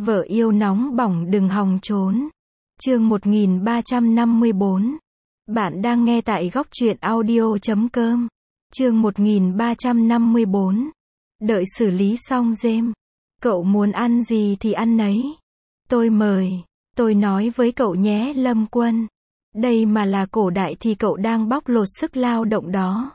Vợ yêu nóng bỏng đừng hòng trốn. Chương 1354. Bạn đang nghe tại góc truyện audio.com. Chương 1354. Đợi xử lý xong James. Cậu muốn ăn gì thì ăn nấy. Tôi mời. Tôi nói với cậu nhé Lâm Quân. Đây mà là cổ đại thì cậu đang bóc lột sức lao động đó.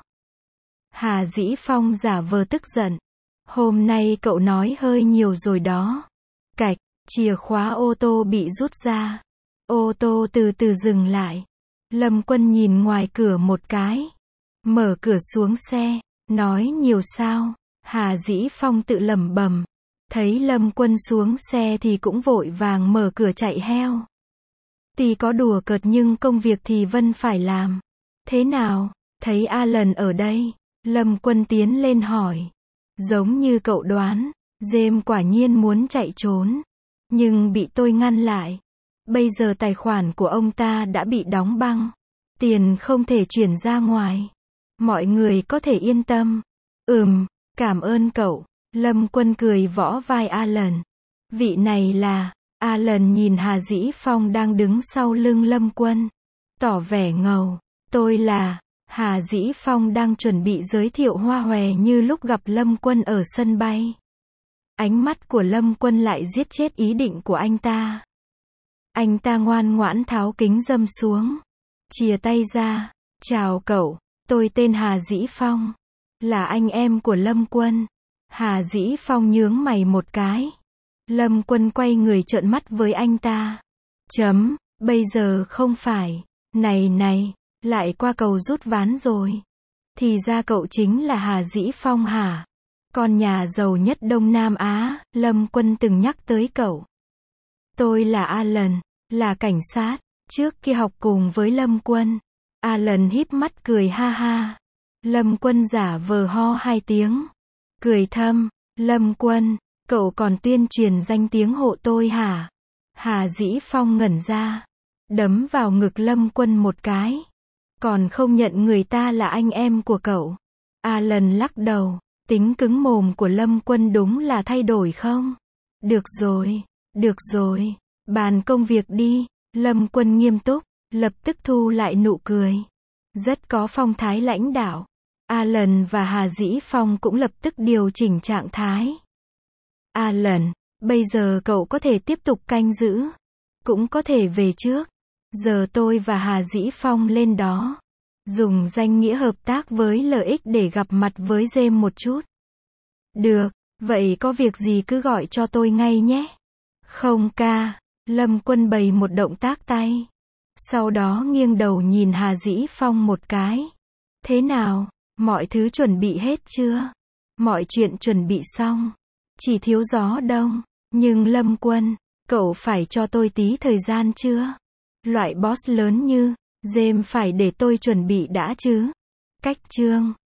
Hà Dĩ Phong giả vờ tức giận. Hôm nay cậu nói hơi nhiều rồi đó. Cạch, chìa khóa ô tô bị rút ra. Ô tô từ từ dừng lại. Lâm Quân nhìn ngoài cửa một cái. Mở cửa xuống xe. Nói nhiều sao? Hà Dĩ Phong tự lẩm bẩm. Thấy Lâm Quân xuống xe thì cũng vội vàng mở cửa chạy heo. Tuy có đùa cợt nhưng công việc thì Vân phải làm. Thế nào? Thấy Alan ở đây. Lâm Quân tiến lên hỏi. Giống như cậu đoán, James quả nhiên muốn chạy trốn. Nhưng bị tôi ngăn lại. Bây giờ tài khoản của ông ta đã bị đóng băng. Tiền không thể chuyển ra ngoài. Mọi người có thể yên tâm. Cảm ơn cậu. Lâm Quân cười vỗ vai Alan. Vị này là... Alan nhìn Hà Dĩ Phong đang đứng sau lưng Lâm Quân. Tỏ vẻ ngầu. Tôi là... Hà Dĩ Phong đang chuẩn bị giới thiệu hoa hòe như lúc gặp Lâm Quân ở sân bay. Ánh mắt của Lâm Quân lại giết chết ý định của anh ta. Anh ta ngoan ngoãn tháo kính râm xuống. Chìa tay ra. Chào cậu, tôi tên Hà Dĩ Phong. Là anh em của Lâm Quân. Hà Dĩ Phong nhướng mày một cái. Lâm Quân quay người trợn mắt với anh ta. Bây giờ không phải. Này, lại qua cầu rút ván rồi. Thì ra cậu chính là Hà Dĩ Phong hả? Con nhà giàu nhất Đông Nam Á, Lâm Quân từng nhắc tới cậu. Tôi là Alan, là cảnh sát, trước kia học cùng với Lâm Quân. Alan híp mắt cười ha ha. Lâm Quân giả vờ ho hai tiếng. Cười thầm, Lâm Quân, cậu còn tuyên truyền danh tiếng hộ tôi hả? Hà Dĩ Phong ngẩn ra. Đấm vào ngực Lâm Quân một cái. Còn không nhận người ta là anh em của cậu. Alan lắc đầu. Tính cứng mồm của Lâm Quân đúng là thay đổi không? Được rồi. Bàn công việc đi. Lâm Quân nghiêm túc, lập tức thu lại nụ cười. Rất có phong thái lãnh đạo. Alan và Hà Dĩ Phong cũng lập tức điều chỉnh trạng thái. Alan, bây giờ cậu có thể tiếp tục canh giữ. Cũng có thể về trước. Giờ tôi và Hà Dĩ Phong lên đó. Dùng danh nghĩa hợp tác với lợi ích để gặp mặt với James một chút. Được, vậy có việc gì cứ gọi cho tôi ngay nhé. Không ca. Lâm Quân bày một động tác tay. Sau đó nghiêng đầu nhìn Hà Dĩ Phong một cái. Thế nào, mọi thứ chuẩn bị hết chưa? Mọi chuyện chuẩn bị xong. Chỉ thiếu gió đông. Nhưng Lâm Quân, cậu phải cho tôi tí thời gian chưa? Loại boss lớn như James phải để tôi chuẩn bị đã chứ. Cách chương